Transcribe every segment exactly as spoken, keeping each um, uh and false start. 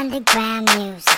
underground music.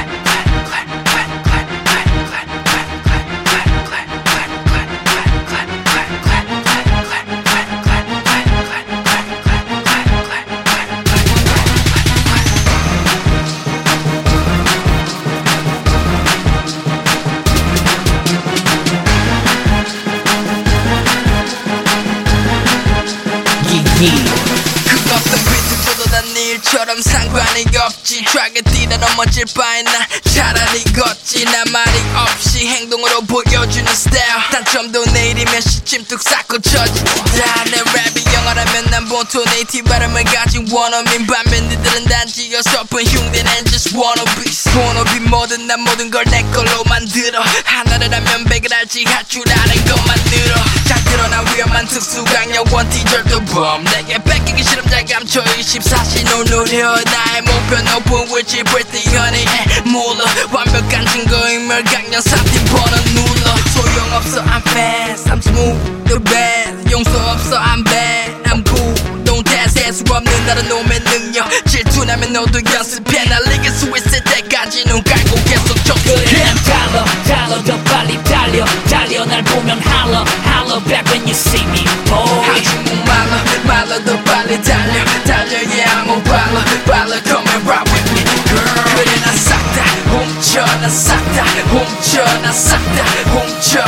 그것도 비트줘도 난 일처럼 상관이 없지. 트랙에 뛰다 넘어질 바엔 난 차라리 걷지. 나 말이 없이 행동으로 보여주는 스타일. 단점도 내일이면 시침 뚝 쌓고 쳐진다. 내 랩이 영어라면 난 본토 네이티브 발음을 가진 원어민. 반면 니들은 단지 어설픈 흉내낸 just wannabes. 본업이 뭐든 난 모든 걸 내 걸로 만들어. 하나를 하면 백을 알지. 할 줄 아는 것만 늘어. 잘 드러나 위험한 특수강력 원티절도 범. 내게 뺏기기 싫음 잘 감춰 이십사시로 누려. 나의 목표 높은 위치 pretty honey 몰라. 완벽한 증거인물 강력 삼팀 번호 눌러. 소용없어 I'm fast I'm smooth the best. 용서 없어 I'm bad I'm cool Don't test 할 수 없는 다른 놈의 능력. 질투나면 너도 연습해. 날 이길 수 있을 때까지 눈 깔고 계속 쫓으래. 그냥 달러 달러 더 빨리 달려 달려 날 보면 holler holler back when you see me boy. 아주 목말라 말라 더 빨리 달려 달려 yeah I'm a baller baller come and rock with me girl. 그래 난 싹 다 훔쳐 난 싹 다 훔쳐 난 싹 다 훔쳐.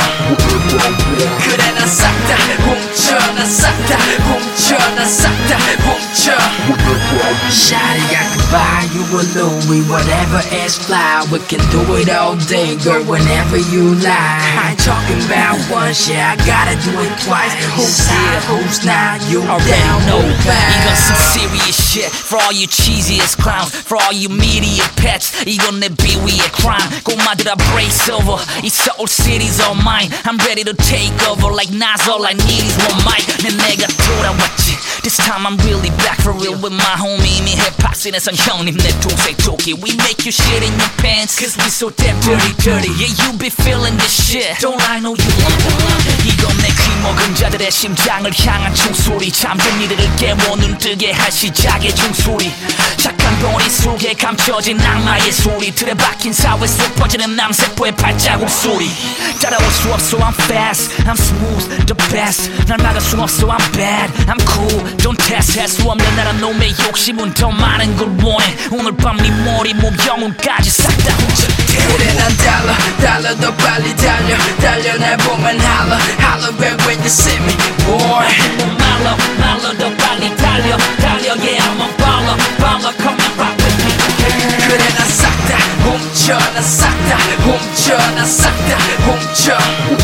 그래 난 싹 다 훔쳐 난 싹 다 훔쳐 난 싹 다 훔쳐. Shawty I can buy you a Louis whatever is fly. We can do it all day girl whenever you like. I ain't talking about once yeah I gotta do it twice. Who's here who's not you down no bad. 이건 some serious shit for all you cheesy ass clowns. For all you media pets 이건 내 비위의 crime. 꼬마들아 brace over 이 Soul City's all mine. I'm ready to take over like Nas. All I need is one mic. 내 내가 돌아왔지. This time I'm really back for real with my homie. 이미 힙합 씬에선 형님 내 동생 토끼. We make you shit in your pants cause we so damn dirty dirty. Yeah you be feeling this shit. Don't I know you love it. 이건 내 귀먹은 자들의 심장을 향한 총소리. 잠든 이들을 깨워 눈뜨게 할 시작의 종소리. 착한 덩어리 속에 감춰진 악마의 소리. 틀에 박힌 사회 속 퍼지는 남세포의 발자국 소리. 따라올 수 없어 I'm fast I'm smooth the best. 날 막을 수 없어 I'm bad I'm cool Don't test 할 수 없는 나란 놈의 욕심은 더 많은 걸 원해. 오늘 밤 네 머리 몸 영혼까지 싹 다 훔쳐. 그래 난 달러 달러 더 빨리 달려 달려 날 보면 holler holler back when you see me boy. 말로 말로 더 빨리 달려 달려 yeah I'm a baller baller come and rock with me. 그래 난 싹 다 훔쳐 난 싹 다 훔쳐 난 싹 다 훔쳐.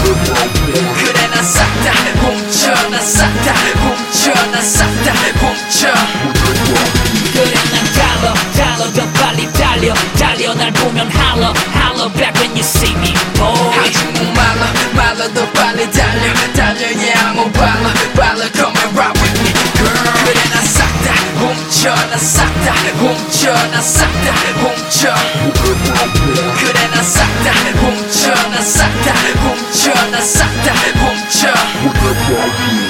그래 난 싹 다 훔쳐 난 싹 다 훔쳐 난 싹 다 훔쳐. 그래 난 달러 달러 더 빨리 달려 달려 날 보면 holler holler back when you see me boy. 아주 목말라 말라 더 빨리 달려 달려 yeah I'm a baller baller come and rock with me girl. 그래 난 싹 다 훔쳐 난 싹 다 훔쳐 난 싹 다 훔쳐. 그래 난 싹 다 훔쳐 난 싹 다 훔쳐 난 싹 다 훔쳐.